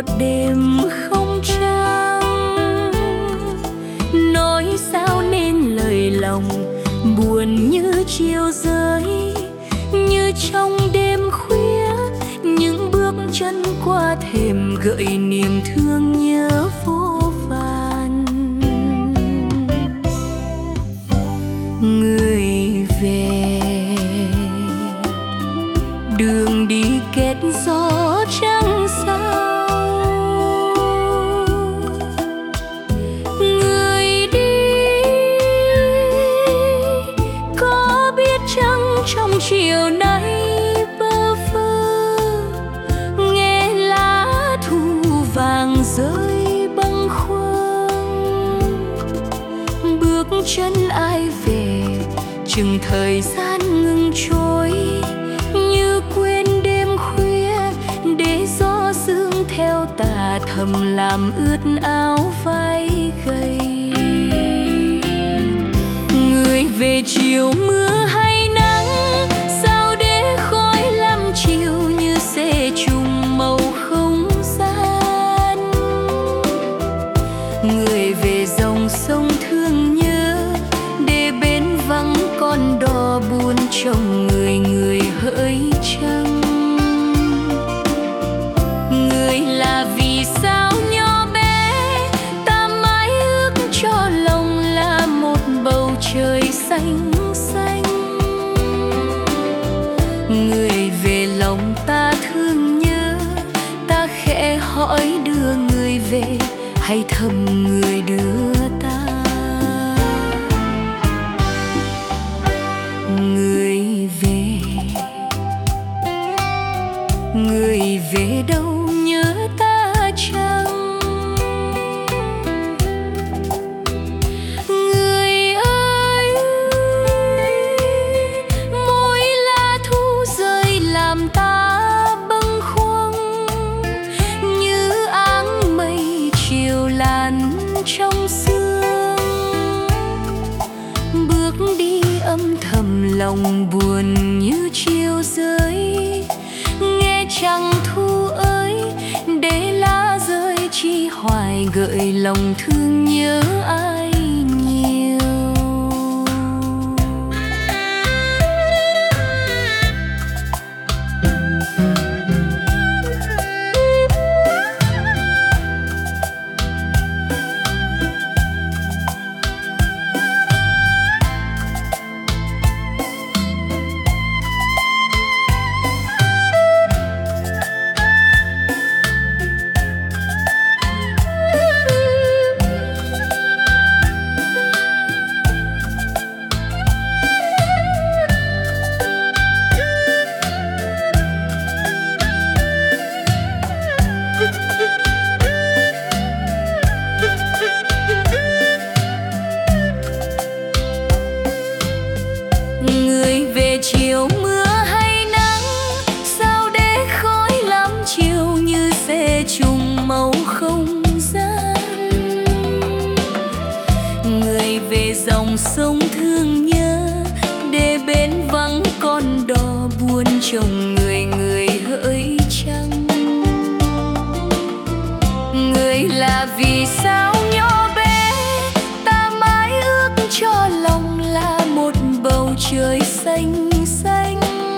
đêm không trăng, nói sao nên lời lòng buồn như chiều rơi, như trong đêm khuya những bước chân qua thềm gợi niềm thương nhớ vô vàn. Người về đường đi kết gió trăng sao, người đi có biết chăng trong chiều nay bơ vơ nghe lá thu vàng rơi bâng khuâng. Bước chân ai về chừng thời gian ngừng trôi, như quên đêm khuya để gió sương theo tà thầm làm ướt áo vai gầy. Người về chiều mưa hay nắng, sao để khói lắm chiều như xe trùng màu không gian. Người về dòng sông thương nhớ để bên vắng con đò buồn trong người người hỡi trăng. Người là vì sao nhỏ bé ta mãi ước cho lòng là một bầu trời xanh xanh. Người về lòng ta thương nhớ, ta khẽ hỏi đưa người về hay thầm người đưa ta. Người về đâu nhớ ta chăng? Người ơi, mỗi lá thu rơi làm ta bâng khuâng, như áng mây chiều lan trong sương. Bước đi âm thầm lòng buồn như chiều rơi, nghe trăng thu ơi để lá rơi chi hoài gợi lòng thương nhớ ai nhiều. Người về chiều mưa hay nắng, sao để khói lắm chiều như xe trùng màu không gian. Người về dòng sông thương nhớ để bên vắng con đò buồn trong người người hỡi trăng. Người là vì sao nhỏ bé ta mãi ước cho lòng là một bầu trời xanh xanh.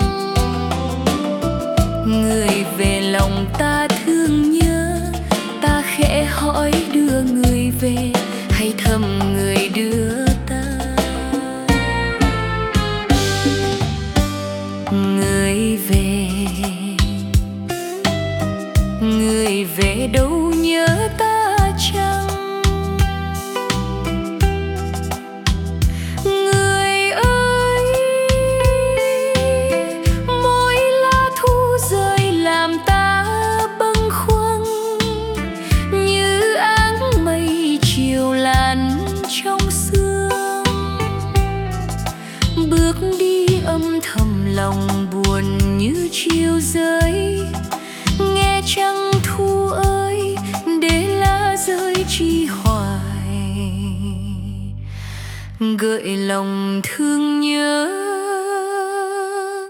Người về lòng ta thương nhớ, ta khẽ hỏi đưa người về hay thầm người đưa ta. Người về đâu nhớ ta chăng? Người ơi, mỗi lá thu rơi làm ta bâng khuâng, như áng mây chiều lan trong sương. Bước đi âm thầm lòng buồn như chiều rơi, nghe trăng thu ơi để lá rơi chi hoài gợi lòng thương nhớ